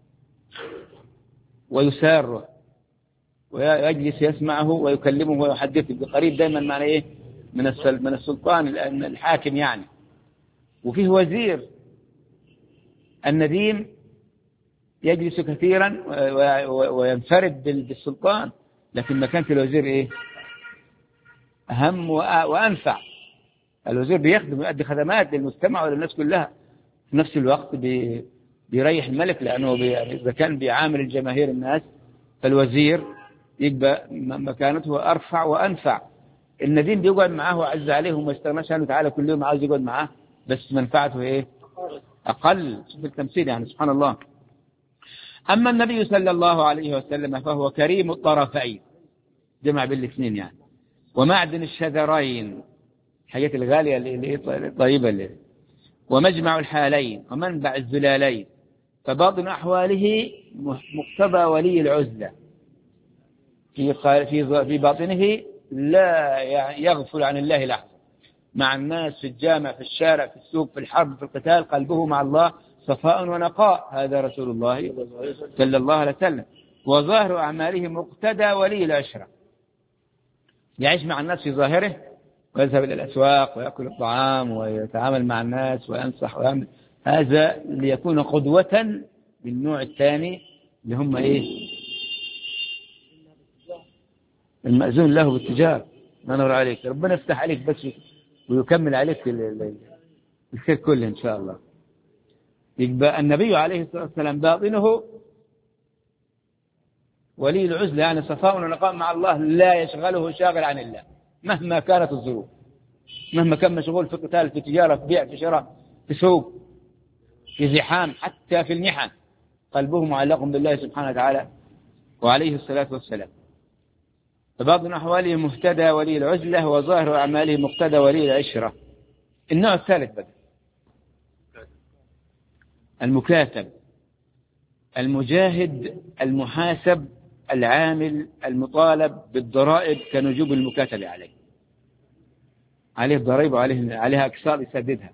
[SPEAKER 1] ويساره ويجلس يسمعه ويكلمه ويحدثه، قريب دائما معنى إيه؟ من السلطان الحاكم يعني. وفيه وزير. النديم يجلس كثيرا وينفرد بالسلطان، لكن مكانة الوزير إيه؟ أهم وأنفع. الوزير بيخدم ويؤدي خدمات للمجتمع وللناس كلها، في نفس الوقت بيريح الملك، لأنه إذا كان بيعامل الجماهير الناس فالوزير يبقى مكانته أرفع وأنفع. النديم بيقعد معاه وعز عليه وما يستغناش عنه تعالى، كل يوم عاوز يقعد معاه بس منفعته إيه؟ أقل. شوف التمثيل يعني سبحان الله. أما النبي صلى الله عليه وسلم فهو كريم الطرفين، جمع بالاثنين يعني، ومعدن الشذرين، الحاجات الغالية اللي طيبة اللي، ومجمع الحالين ومنبع الزلالين. فباطن أحواله مقتضى ولي العزلة، في باطنه لا يغفل عن الله لحظة، مع الناس في الجامع في الشارع في السوق في الحرب في القتال، قلبه مع الله صفاء ونقاء. هذا رسول الله صلى الله عليه وسلم. وظاهر أعماله مقتدى ولي العشرة، يعيش مع الناس في ظاهره، ويذهب إلى الأسواق ويأكل الطعام ويتعامل مع الناس وينصح ويعمل، هذا ليكون قدوة بالنوع الثاني اللي هم المأذون له بالتجارة. ما نور عليك، ربنا يفتح عليك بس ويكمل عليك الخير كله إن شاء الله. يبقى النبي عليه الصلاة والسلام باطنه ولي العزلة، يعني صفاء ونقاء مع الله، لا يشغله شاغل عن الله مهما كانت الظروف، مهما كان مشغول في قتال في تجارة في بيع في شراء في سوق في زحام، حتى في المحن قلبه معلق بالله سبحانه وتعالى وعليه الصلاة والسلام. فباطن أحواله مهتدى ولي العزلة، وظاهر أعماله مقتدى ولي العشرة. النوع الثالث بدأ المكاتب، المجاهد المحاسب العامل المطالب بالضرائب كنجوب المكاتب عليه ضرائب وعليها أقساط يسددها.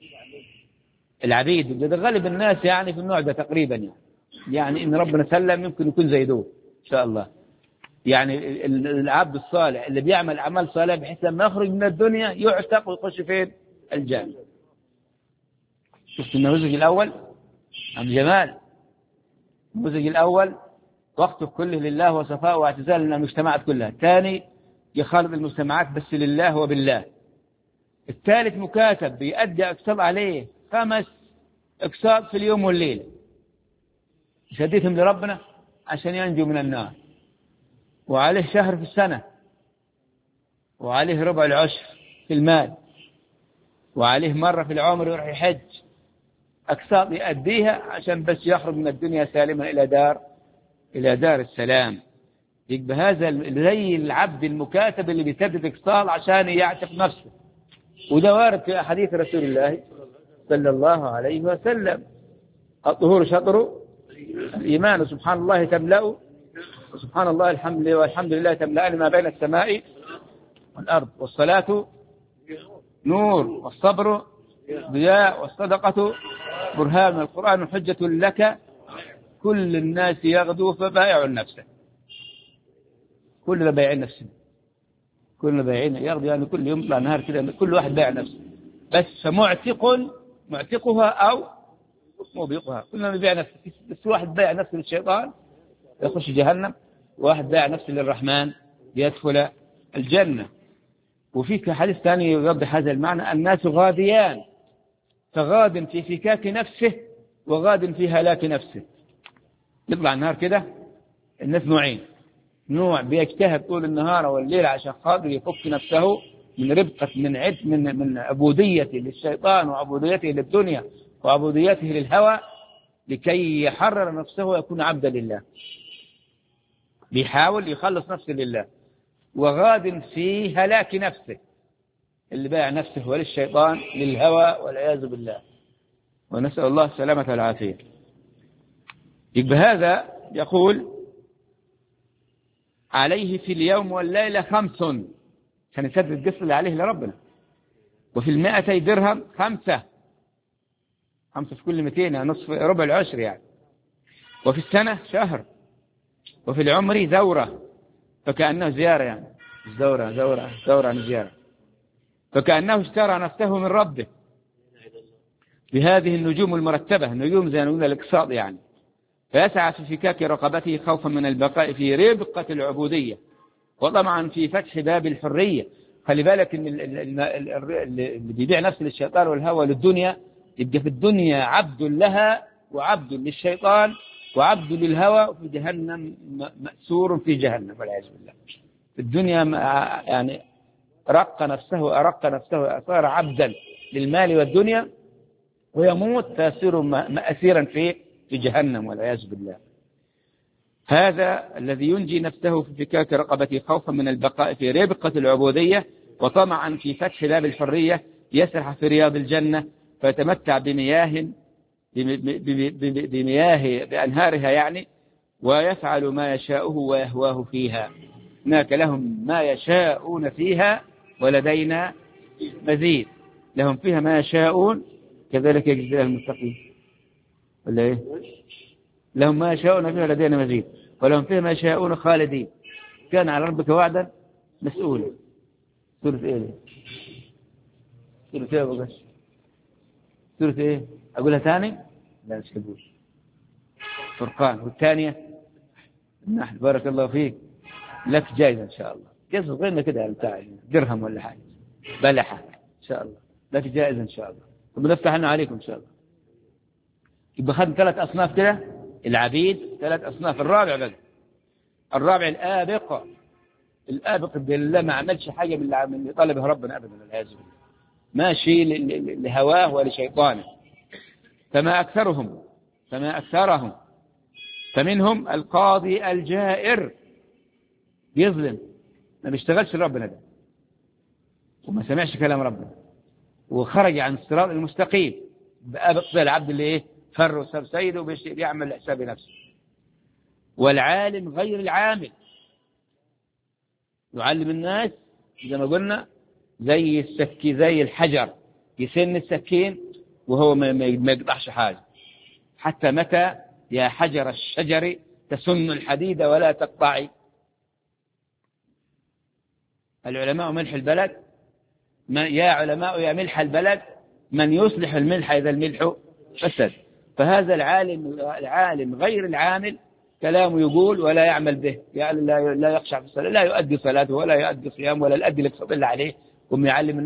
[SPEAKER 1] العبيد ده غالب الناس يعني في النوع ده تقريبا، يعني إن ربنا سلم يمكن يكون زي دول إن شاء الله. يعني العبد الصالح اللي بيعمل أعمال صالحة بحيث لما يخرج من الدنيا يعتق ويخش فين؟ الجنة. شفت النموذج الأول عم جمال؟ النموذج الأول وقته كله لله وصفاء واعتزال من المجتمعات كلها. الثاني يخالط المجتمعات بس لله وبالله. الثالث مكاتب بيؤدي أقساط عليه 5 أقساط في اليوم والليلة يسددهم لربنا عشان ينجو من النار، وعليه شهر في السنة، وعليه ربع العشر في المال، وعليه مرة في العمر يروح يحج، أقساط يؤديها عشان بس يخرج من الدنيا سالما إلى دار السلام. يبقى هذا زي العبد المكاتب اللي بيسدد أقساط عشان يعتق نفسه. وده وارد في حديث رسول الله صلى الله عليه وسلم: الطهور شطر الإيمان، سبحان الله تملأ، وسبحان الله والحمد لله تملأان ما بين السماء والأرض، والصلاة نور، والصبر ضياء، والصدقة برهان، والقرآن حجة لك، كل الناس يغدو فبائع نفسه. كلنا بايعين نفسنا، كلنا بايعين يغدو، يعني كل يوم يطلع نهار كده كل واحد بايع نفسه، بس معتقها أو موبقها، كلنا بيبيع نفسه. بس واحد بايع نفسه للشيطان يخش جهنم، وواحد بايع نفسه للرحمن يدخل الجنة. وفي حديث ثاني يوضح هذا المعنى: الناس غاديان، فغاد في فكاك نفسه وغاد في هلاك نفسه. يطلع النهار كده الناس نوعين: نوع بيجتهد طول النهار والليل عشان خاطر يفك نفسه من ربقة من عبوديته للشيطان وعبوديته للدنيا وعبوديته للهوى، لكي يحرر نفسه ويكون عبدا لله، بيحاول يخلص نفسه لله. وغاد في هلاك نفسه، اللي باع نفسه وللشيطان للهوى والعياذ بالله، ونسأل الله السلامة والعافية. يبقى هذا يقول: عليه في اليوم والليلة 5 كان يسدد القسط اللي عليه لربنا، وفي 200 درهم 5 في كل 200 نصف ربع العشر يعني، وفي السنة شهر، وفي العمر زورة، فكأنه زيارة يعني زورة عن زيارة، فكأنه اشترى نفسه من ربه بهذه النجوم المرتبة، النجوم زي نقول الاقتصاد يعني. فيسعى في فكاك رقبته خوفا من البقاء في ربقة العبودية، وطمعا في فتح باب الحرية. خلي بالك ان اللي بيبيع نفسه للشيطان والهوى للدنيا يبقى في الدنيا عبد لها وعبد للشيطان وعبد للهوى، في جهنم مأسور في جهنم والعياذ بالله. في الدنيا يعني أرق نفسه صار عبدا للمال والدنيا، ويموت فيصير مأسيرا في جهنم والعياذ بالله. هذا الذي ينجي نفسه في فكاك رقبته خوفا من البقاء في ربقة العبودية، وطمعا في فتح باب الحرية، يسرح في رياض الجنة فيتمتع بأنهارها يعني، ويفعل ما يشاءه ويهواه فيها. هناك لهم ما يشاءون فيها ولدينا مزيد. لهم فيها ما يشاءون كذلك يجزي المتقين، ولا إيه؟ لهم ما يشاءون فيها ولدينا مزيد ولهم فيها ما يشاءون خالدين كان على ربك وعدا مسؤولا. سورة إيه؟ سورة إيه أبو قش؟ سورة إيه؟ أقولها ثاني؟ لا مش أقول. فرقان. والثانية النحل. بارك الله فيك، لك جائزة إن شاء الله. قصة غيرنا كده بتاع درهم ولا حاجة بلحة إن شاء الله، لك جائزة إن شاء الله. وبنفتح لنا عليكم إن شاء الله. يبقى خدنا 3 أصناف كده، العبيد 3 أصناف. الرابع الآبق. الآبق بالله ما عملش حاجة من اللي طلبه ربنا أبدا والعياذ بالله، ماشي لهواه ولشيطانه. فما أكثرهم. فمنهم القاضي الجائر، بيظلم، ما بيشتغلش ربنا ده وما سمعش كلام ربنا وخرج عن الصراط المستقيم. بقى زي العبد اللي ايه فر وساب سيده وبيعمل حساب نفسه. والعالم غير العامل، يعلم الناس زي ما قلنا زي زي الحجر يسن السكين وهو ما يقطعش حاجة. حتى متى يا حجر الشجر تسن الحديد ولا تقطعي. العلماء ملح البلد، يا علماء يا ملح البلد من يصلح الملح إذا الملح فسد. فهذا العالم غير العامل كلامه يقول ولا يعمل به، يعني لا يخشع في الصلاة، لا يؤدي صلاته ولا يؤدي صيام ولا الأدي اللي تصل عليه يعلم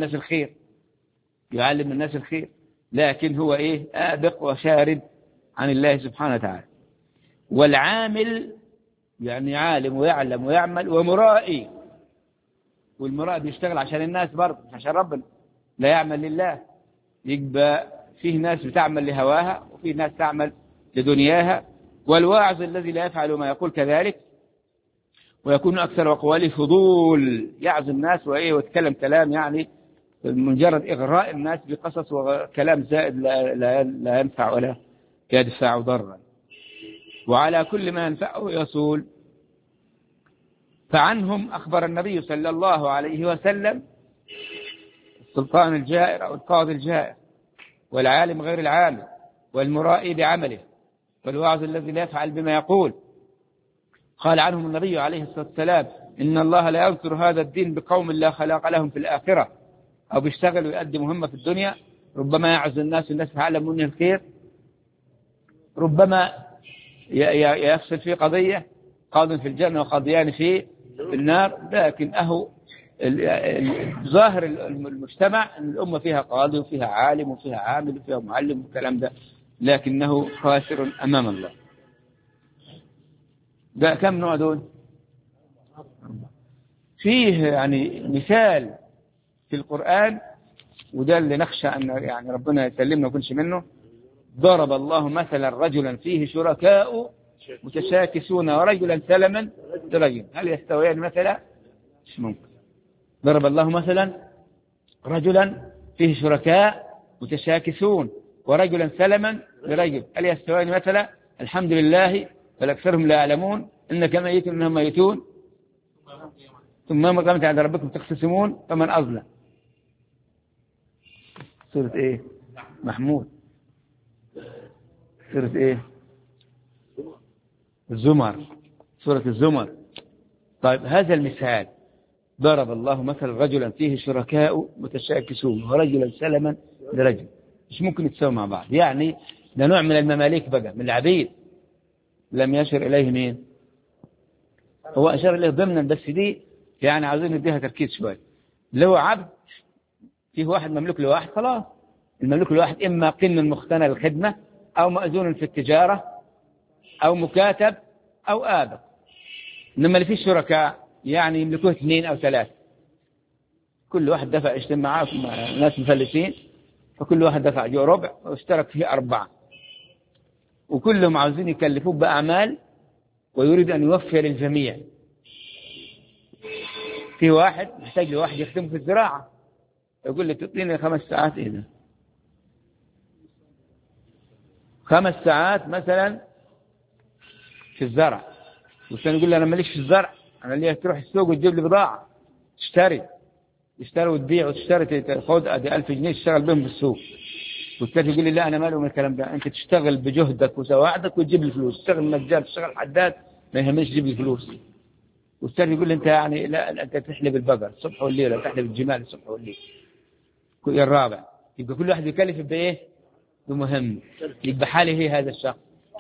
[SPEAKER 1] الناس الخير. لكن هو إيه آبق وشارد عن الله سبحانه وتعالى. والعامل يعني عالم ويعلم ويعمل، ومرائي، والمرائي بيشتغل عشان الناس برضه مش عشان ربنا، لا يعمل لله. يبقى فيه ناس بتعمل لهواها وفيه ناس تعمل لدنياها. والواعظ الذي لا يفعل ما يقول كذلك، ويكون أكثر أقواله فضول، يعظ الناس ويتكلم كلام يعني مجرد إغراء الناس بقصص وكلام زائد لا ينفع ولا يدفع ضرا. وعلى كل ما ينفعه يصول. فعنهم أخبر النبي صلى الله عليه وسلم السلطان الجائر أو القاضي الجائر، والعالم غير العالم، والمرائي بعمله، والواعظ الذي لا يفعل بما يقول. قال عنهم النبي عليه الصلاة والسلام إن الله لا ينصر هذا الدين بقوم لا خلاق لهم في الآخرة، أو بيشتغل ويؤدي مهمة في الدنيا ربما يعز الناس تعلم منه الخير، ربما يفصل في قضية قاض في الجنة وقاضيان في النار. لكن ظاهر المجتمع أن الأمة فيها قاضي وفيها عالم وفيها عامل وفيها معلم والكلام ده، لكنه خاسر أمام الله. ده كم نوع دول؟ فيه يعني مثال في القرآن، وده اللي نخشى أن يعني ربنا يسلمنا وكنش منه. ضرب الله مثلا رجلا فيه شركاء متشاكسون ورجلا سلما لرجل هل يستويان مثلا؟ مش ممكن. ضرب الله مثلا رجلا فيه شركاء متشاكسون ورجلا سلما لرجل هل يستويان مثلا؟ الحمد لله بل أكثرهم لا يعلمون إنك ميت إنهم ميتون ثم يوم القيامة عند ربكم تختصمون فمن أظلم. سورة إيه؟ محمود. سورة إيه؟ الزمر. سورة الزمر. طيب هذا المثال ضرب الله مثل رجلا فيه شركاء متشاكسون ورجلا سلما لرجل، مش ممكن يتساووا مع بعض. يعني ده نوع من المماليك بقى، من العبيد لم يشر إليه مين؟ هو أشار إليه ضمنا، بس دي يعني عاوزين نديها تركيز شوي. لو عبد فيه واحد مملوك لواحد خلاص، المملوك لواحد إما قن مختنى للخدمة أو مأذون في التجارة أو مكاتب أو آبق. إنما اللي فيه الشركاء يعني يملكوه 2 أو 3، كل واحد دفع يشتم معاه ناس مفلسين، فكل واحد دفع جو ربع واشترك فيه 4، وكلهم عاوزين يكلفوه بأعمال ويريد أن يوفر للجميع. في واحد محتاج لواحد يخدمه في الزراعة، يقول لي تعطيني 5 ساعات. إيه ده 5 ساعات مثلا في الزرع، والثاني يقول لي أنا ماليش في الزرع أنا اللي تروح السوق وتجيب لي بضاعة، تشتري وتبيع وتشتري تاخد 1000 جنيه تشتغل بهم في السوق، والثاني يقول لي لا أنا مالي من الكلام ده، أنت تشتغل بجهدك وسواعدك وتجيب لي فلوس، تشتغل نجار تشتغل حداد ما يهمش تجيب لي فلوس. والثاني يقول لي أنت يعني لا أنت تحلب البقر الصبح والليل، تحلب الجمال الصبح والليل. الرابع يبقى كل واحد يكلف بإيه؟ بمهم. يبقى حالي هي هذا الشخص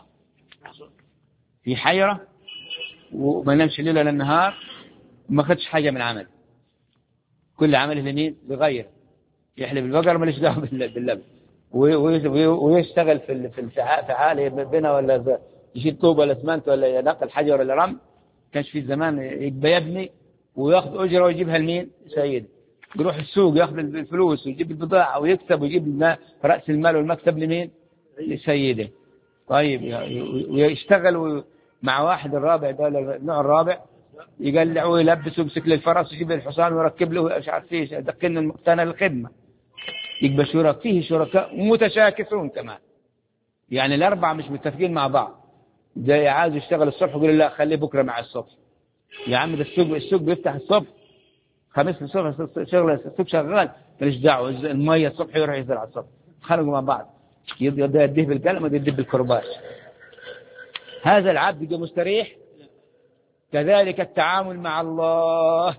[SPEAKER 1] في حيرة وما نمشي الليل ولا النهار، ما خدش حاجة من عمل، كل عمله لمين؟ لغير. يحلب البقر ماليش دعوه باللبن، ويشتغل في الفعال بنا، ولا يشيل طوب ولا اسمنت ولا ينقل حجر ولا رمل. كانش في زمان يبقى يبني وياخذ اجره ويجيبها لمين؟ سيد. يروح السوق ياخذ الفلوس ويجيب البضاعه ويكسب ويجيب راس المال والمكسب لمين؟ لسيده. طيب ويشتغل مع واحد الرابع ده النوع الرابع، يقلع ويلبس ويمسك للفرس ويجيب الحصان ويركب له مش عارف ايش، دقن المقتنى للخدمه. يبقى فيه شركاء متشاكسون كمان، يعني الاربعه مش متفقين مع بعض. ده عايز يشتغل الصبح يقول لا خليه بكره مع الصبح. يا عم ده السوق بيفتح الصبح، خميس الصبح شغل السوق شغال، ماليش دعوه. الميه الصبح يروح يزرع الصبح، خلقوا مع بعض، يديه بالقلم ويديه بالكرباج. هذا العبد يبقى مستريح. كذلك التعامل مع الله،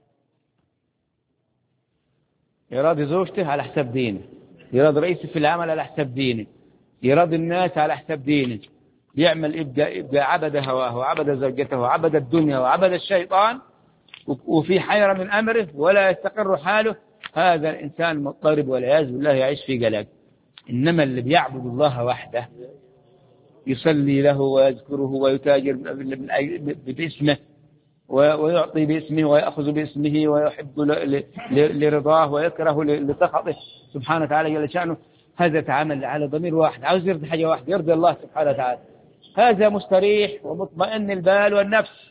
[SPEAKER 1] يراضي زوجته على حساب دينه، يراضي رئيسه في العمل على حساب دينه، يراضي الناس على حساب دينه، يعمل يبقى عبد هواه وعبد زوجته وعبد الدنيا وعبد الشيطان، وفي حيرة من أمره ولا يستقر حاله. هذا الإنسان مضطرب والعياذ بالله يعيش في قلق. إنما اللي بيعبد الله وحده، يصلي له ويذكره ويتاجر باسمه ويعطي باسمه ويأخذ باسمه ويحب لرضاه ويكره لسخطه سبحانه وتعالى جل شأنه، هذا تعامل على ضمير واحد، عاوز يرضي حاجة واحدة، يرضي الله سبحانه وتعالى. هذا مستريح ومطمئن البال والنفس.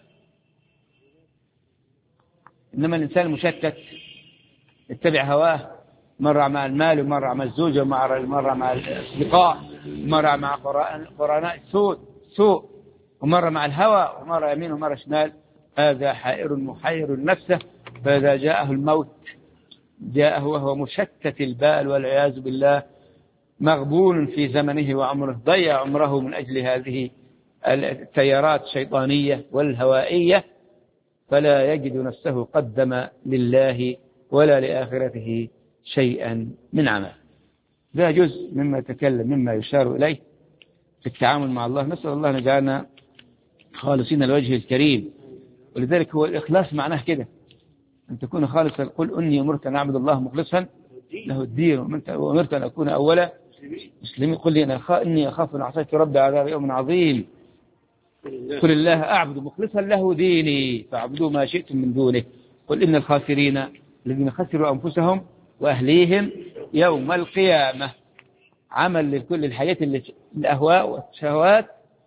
[SPEAKER 1] إنما الإنسان المشتت يتبع هواه، مرة مع المال ومرة مع الزوجة ومرة مع الأصدقاء ومرة مع قرناء سوء ومرة مع الهوى ومرة يمين ومرة شمال. هذا حائر محير نفسه، فإذا جاءه الموت جاءه وهو مشتت البال والعياذ بالله، مغبون في زمنه وعمره، ضيع عمره من أجل هذه التيارات الشيطانية والهوائية، فلا يجد نفسه قدم لله ولا لآخرته شيئا من عمل. ده جزء مما تكلم مما يشار إليه في التعامل مع الله. نسأل الله أن يجعلنا خالصين لوجهه الكريم. ولذلك هو الإخلاص معناه كده، أن تكون خالصا. قل إني أمرت أن أعبد الله مخلصا له الدين وأمرت أن أكون أول مسلمين. قل لي إني أخاف أن عصيت ربي عذاب يوم عظيم. قل الله أعبد مخلصا له ديني فاعبدوا ما شئتم من دونه. قل إن الخاسرين الذين خسروا أنفسهم وأهليهم يوم القيامة. عمل لكل الحياة الأهواء والشهوات،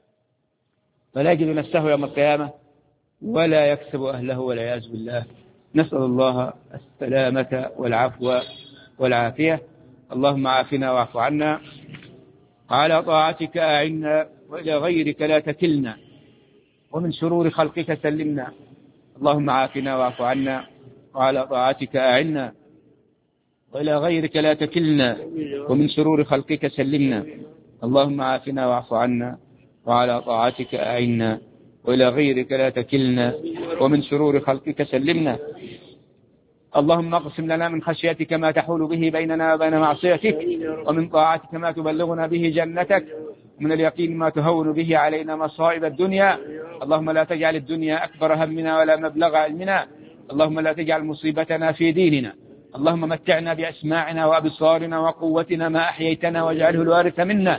[SPEAKER 1] فلا يجد نفسه يوم القيامة ولا يكسب أهله والعياذ بالله. نسأل الله السلامة والعفو والعافية. اللهم عافنا واعف عنا، على طاعتك أعنا، وإلى غيرك لا تكلنا، ومن شرور خلقك سلمنا. اللهم عافنا واعف عنا، وعلى طاعتك أعنا، وإلى غيرك لا تكلنا، ومن شرور خلقك سلمنا. اللهم عافنا واعف عنا، وعلى طاعتك أعنا، وإلى غيرك لا تكلنا، ومن شرور خلقك سلمنا. اللهم اقسم لنا من خشيتك ما تحول به بيننا وبين معصيتك، ومن طاعتك ما تبلغنا به جنتك، ومن اليقين ما تهون به علينا مصائب الدنيا. اللهم لا تجعل الدنيا أكبر همنا ولا مبلغ علمنا. اللهم لا تجعل مصيبتنا في ديننا. اللهم متعنا بأسماعنا وأبصارنا وقوتنا ما أحييتنا واجعله الوارث منا.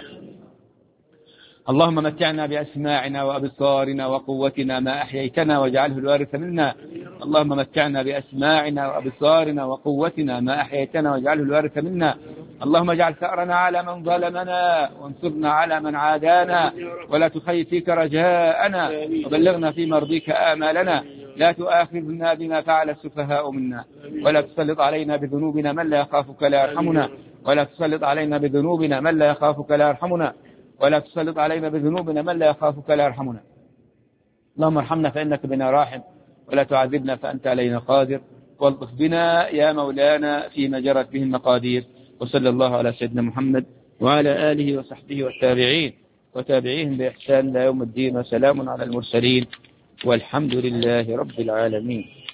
[SPEAKER 1] اللهم متعنا بأسماعنا وأبصارنا وقوتنا ما أحييتنا واجعله الوارث منا. اللهم متعنا بأسماعنا وأبصارنا وقوتنا ما أحييتنا واجعله الوارث منا. اللهم اجعل ثأرنا على من ظلمنا، وانصرنا على من عادانا، ولا تخيب فيك رجاءنا، وبلغنا في مرضيك آمالنا. لا تؤاخذنا بما فعل السفهاء منا، ولا تسلط علينا بذنوبنا من لا يخافك لا يرحمنا، ولا تسلط علينا بذنوبنا من لا يخافك لا يرحمنا، ولا تسلط علينا بذنوبنا من لا يخافك لا يرحمنا. اللهم ارحمنا فإنك بنا راحم، ولا تعذبنا فأنت علينا قادر، والطف بنا يا مولانا فيما جرت به المقادير. وصلى الله على سيدنا محمد وعلى آله وصحبه والتابعين وتابعيهم بإحسان إلى يوم الدين، وسلام على المرسلين، والحمد لله رب العالمين.